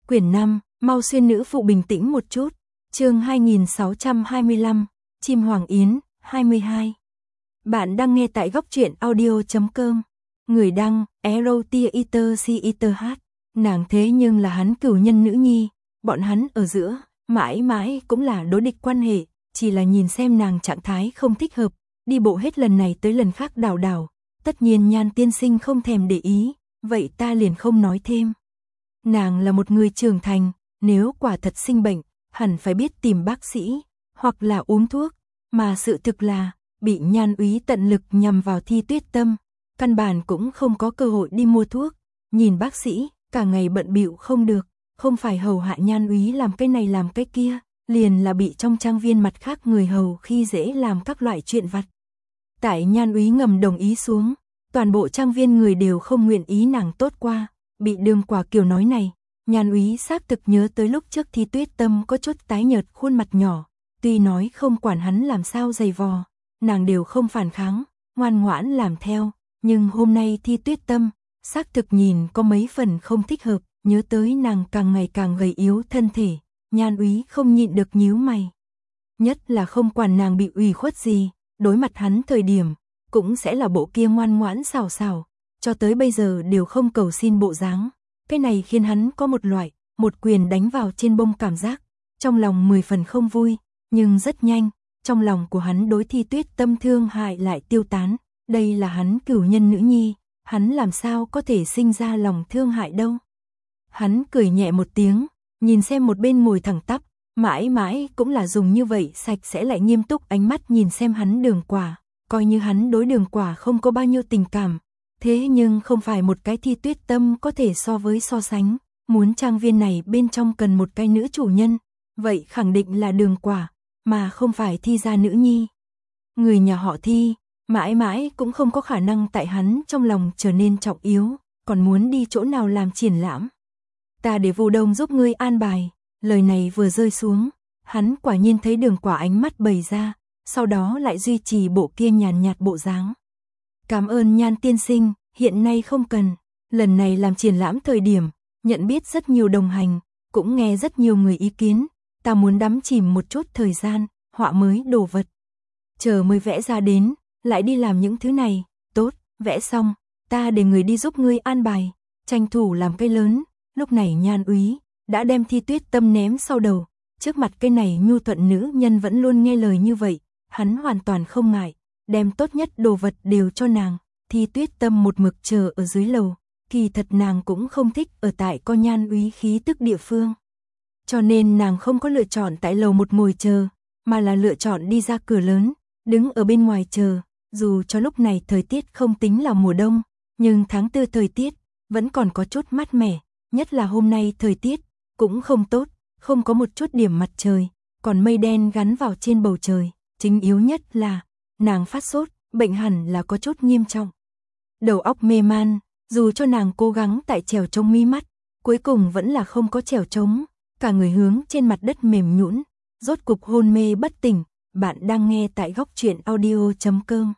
Quyển 5, mau xuyên nữ phụ bình tĩnh một chút. Chương 2625, Chim Hoàng Yến, 22. Bạn đang nghe tại góc truyện audio.com. Người đăng, Erotiater. Nàng thế nhưng là hắn cửu nhân nữ nhi, bọn hắn ở giữa, mãi mãi cũng là đối địch quan hệ, chỉ là nhìn xem nàng trạng thái không thích hợp, đi bộ hết lần này tới lần khác đảo đảo, tất nhiên Nhan tiên sinh không thèm để ý, vậy ta liền không nói thêm. Nàng là một người trưởng thành, nếu quả thật sinh bệnh, hẳn phải biết tìm bác sĩ, hoặc là uống thuốc, mà sự thực là, bị Nhan úy tận lực nhằm vào Thi Tuyết Tâm, căn bản cũng không có cơ hội đi mua thuốc, nhìn bác sĩ, cả ngày bận bịu không được, không phải hầu hạ Nhan úy làm cái này làm cái kia, liền là bị trong trang viên mặt khác người hầu khi dễ làm các loại chuyện vặt. Tại Nhan úy ngầm đồng ý xuống, toàn bộ trang viên người đều không nguyện ý nàng tốt qua, bị Đường Quả Kiều nói này, Nhan úy xác thực nhớ tới lúc trước Thi Tuyết Tâm có chút tái nhợt khuôn mặt nhỏ, tuy nói không quản hắn làm sao giày vò, nàng đều không phản kháng, ngoan ngoãn làm theo, nhưng hôm nay Thi Tuyết Tâm, xác thực nhìn có mấy phần không thích hợp, nhớ tới nàng càng ngày càng gầy yếu thân thể, Nhan úy không nhịn được nhíu mày. Nhất là không quản nàng bị ủy khuất gì, đối mặt hắn thời điểm, cũng sẽ là bộ kia ngoan ngoãn xảo xảo, cho tới bây giờ đều không cầu xin bộ dáng. Cái này khiến hắn có một loại, một quyền đánh vào trên bông cảm giác, trong lòng 10 phần không vui, nhưng rất nhanh, trong lòng của hắn đối Thi Tuyết Tâm thương hại lại tiêu tán, đây là hắn cửu nhân nữ nhi, hắn làm sao có thể sinh ra lòng thương hại đâu. Hắn cười nhẹ một tiếng, nhìn xem một bên ngồi thẳng tắp, mãi mãi cũng là dùng như vậy sạch sẽ lại nghiêm túc ánh mắt nhìn xem hắn Đường Quả, coi như hắn đối Đường Quả không có bao nhiêu tình cảm. Thế nhưng không phải một cái Thi Tuyết Tâm có thể so sánh, muốn trang viên này bên trong cần một cái nữ chủ nhân, vậy khẳng định là Đường Quả, mà không phải Thi gia nữ nhi. Người nhà họ Thi, mãi mãi cũng không có khả năng tại hắn trong lòng trở nên trọng yếu, còn muốn đi chỗ nào làm triển lãm. Ta để Vô Đông giúp ngươi an bài, lời này vừa rơi xuống, hắn quả nhiên thấy Đường Quả ánh mắt bày ra, sau đó lại duy trì bộ kia nhàn nhạt bộ dáng. Cảm ơn Nhan tiên sinh, hiện nay không cần, lần này làm triển lãm thời điểm, nhận biết rất nhiều đồng hành, cũng nghe rất nhiều người ý kiến, ta muốn đắm chìm một chút thời gian, họa mới đồ vật. Chờ mới vẽ ra đến, lại đi làm những thứ này, tốt, vẽ xong, ta để người đi giúp ngươi an bài, tranh thủ làm cây lớn, lúc này Nhan úy, đã đem Thi Tuyết Tâm ném sau đầu, trước mặt cây này nhu thuận nữ nhân vẫn luôn nghe lời như vậy, hắn hoàn toàn không ngại. Đem tốt nhất đồ vật đều cho nàng, Thi Tuyết Tâm một mực chờ ở dưới lầu, kỳ thật nàng cũng không thích ở tại có Nhan úy khí tức địa phương. Cho nên nàng không có lựa chọn tại lầu một ngồi chờ, mà là lựa chọn đi ra cửa lớn, đứng ở bên ngoài chờ, dù cho lúc này thời tiết không tính là mùa đông, nhưng tháng 4 thời tiết vẫn còn có chút mát mẻ, nhất là hôm nay thời tiết cũng không tốt, không có một chút điểm mặt trời, còn mây đen gắn vào trên bầu trời, chính yếu nhất là nàng phát sốt, bệnh hẳn là có chút nghiêm trọng. Đầu óc mê man, dù cho nàng cố gắng tại trèo trống mí mắt, cuối cùng vẫn là không có trèo trống, cả người hướng trên mặt đất mềm nhũn, rốt cục hôn mê bất tỉnh. Bạn đang nghe tại góc truyện audio.com.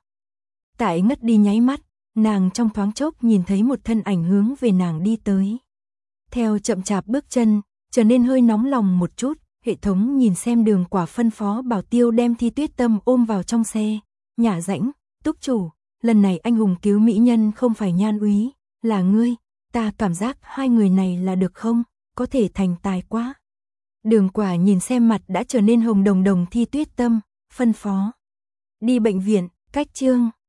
Tại ngất đi nháy mắt, nàng trong thoáng chốc nhìn thấy một thân ảnh hướng về nàng đi tới. Theo chậm chạp bước chân, trở nên hơi nóng lòng một chút, hệ thống nhìn xem Đường Quả phân phó bảo tiêu đem Thi Tuyết Tâm ôm vào trong xe. Nhả rãnh, túc chủ, lần này anh hùng cứu mỹ nhân không phải Nhan úy, là ngươi, ta cảm giác hai người này là được không, có thể thành tài quá. Đường Quả nhìn xem mặt đã trở nên hồng đồng đồng Thi Tuyết Tâm, phân phó. Đi bệnh viện, cách chương.